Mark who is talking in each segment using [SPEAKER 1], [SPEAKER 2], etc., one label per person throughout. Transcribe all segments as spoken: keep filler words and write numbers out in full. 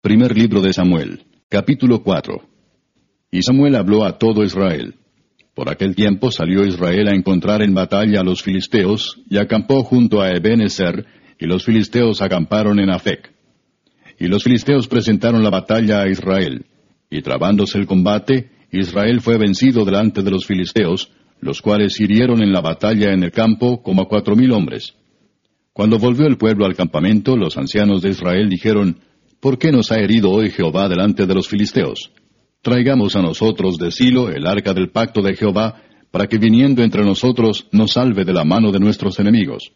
[SPEAKER 1] Primer libro de Samuel, capítulo cuatro. Y Samuel habló a todo Israel. Por aquel tiempo salió Israel a encontrar en batalla a los filisteos, y acampó junto a Eben-ezer, y los filisteos acamparon en Afec. Y los filisteos presentaron la batalla a Israel, y trabándose el combate, Israel fue vencido delante de los filisteos, los cuales hirieron en la batalla en el campo como a cuatro mil hombres. Cuando volvió el pueblo al campamento, los ancianos de Israel dijeron, ¿por qué nos ha herido hoy Jehová delante de los filisteos? Traigamos a nosotros de Silo el arca del pacto de Jehová, para que viniendo entre nosotros nos salve de la mano de nuestros enemigos.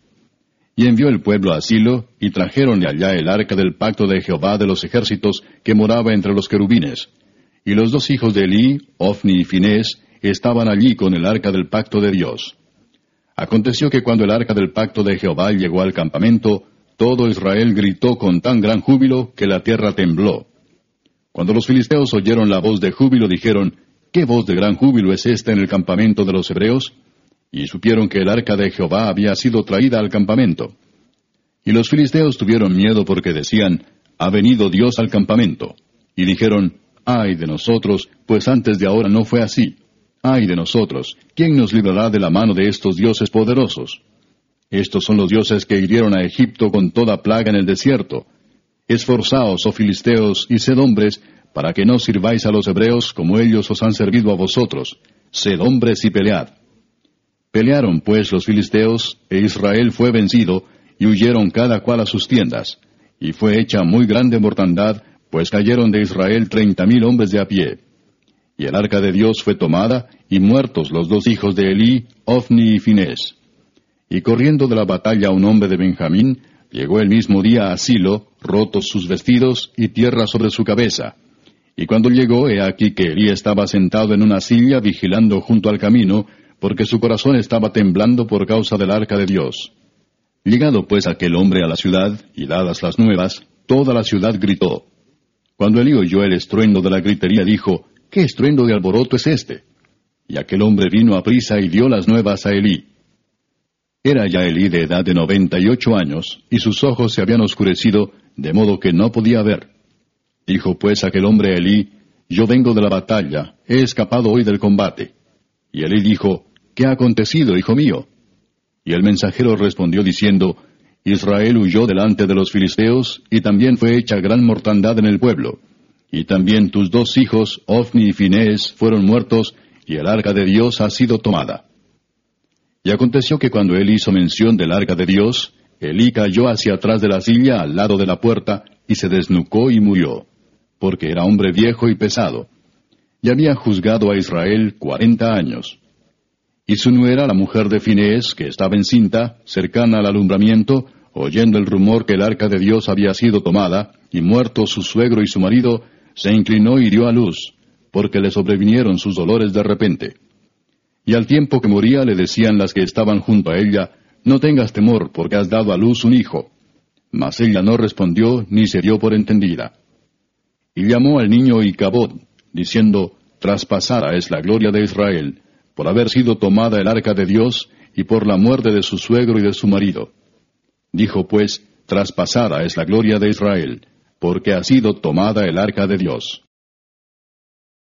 [SPEAKER 1] Y envió el pueblo a Silo, y trajeron de allá el arca del pacto de Jehová de los ejércitos, que moraba entre los querubines. Y los dos hijos de Elí, Ofni y Finés, estaban allí con el arca del pacto de Dios. Aconteció que cuando el arca del pacto de Jehová llegó al campamento, todo Israel gritó con tan gran júbilo que la tierra tembló. Cuando los filisteos oyeron la voz de júbilo, dijeron, ¿qué voz de gran júbilo es esta en el campamento de los hebreos? Y supieron que el arca de Jehová había sido traída al campamento. Y los filisteos tuvieron miedo porque decían, ha venido Dios al campamento. Y dijeron, ay de nosotros, pues antes de ahora no fue así. Ay de nosotros, ¿quién nos librará de la mano de estos dioses poderosos? Estos son los dioses que hirieron a Egipto con toda plaga en el desierto. Esforzaos, oh filisteos, y sed hombres, para que no sirváis a los hebreos como ellos os han servido a vosotros. Sed hombres y pelead. Pelearon pues los filisteos, e Israel fue vencido, y huyeron cada cual a sus tiendas. Y fue hecha muy grande mortandad, pues cayeron de Israel treinta mil hombres de a pie. Y el arca de Dios fue tomada, y muertos los dos hijos de Elí, Ofni y Finés. Y corriendo de la batalla un hombre de Benjamín, llegó el mismo día a Silo, rotos sus vestidos y tierra sobre su cabeza. Y cuando llegó, he aquí que Elí estaba sentado en una silla vigilando junto al camino, porque su corazón estaba temblando por causa del arca de Dios. Llegado pues aquel hombre a la ciudad, y dadas las nuevas, toda la ciudad gritó. Cuando Elí oyó el estruendo de la gritería, dijo, ¿qué estruendo de alboroto es este? Y aquel hombre vino a prisa y dio las nuevas a Elí. Era ya Elí de edad de noventa y ocho años, y sus ojos se habían oscurecido, de modo que no podía ver. Dijo pues aquel hombre a Elí, yo vengo de la batalla, he escapado hoy del combate. Y Elí dijo, ¿qué ha acontecido, hijo mío? Y el mensajero respondió diciendo, Israel huyó delante de los filisteos, y también fue hecha gran mortandad en el pueblo. Y también tus dos hijos, Ofni y Finés, fueron muertos, y el arca de Dios ha sido tomada. Y aconteció que cuando él hizo mención del arca de Dios, Elí cayó hacia atrás de la silla al lado de la puerta, y se desnucó y murió, porque era hombre viejo y pesado. Y había juzgado a Israel cuarenta años. Y su nuera, la mujer de Finés, que estaba encinta, cercana al alumbramiento, oyendo el rumor que el arca de Dios había sido tomada, y muerto su suegro y su marido, se inclinó y dio a luz, porque le sobrevinieron sus dolores de repente. Y al tiempo que moría le decían las que estaban junto a ella, no tengas temor, porque has dado a luz un hijo. Mas ella no respondió, ni se dio por entendida. Y llamó al niño Icabod, diciendo, traspasada es la gloria de Israel, por haber sido tomada el arca de Dios, y por la muerte de su suegro y de su marido. Dijo pues, traspasada es la gloria de Israel, porque ha sido tomada el arca de Dios.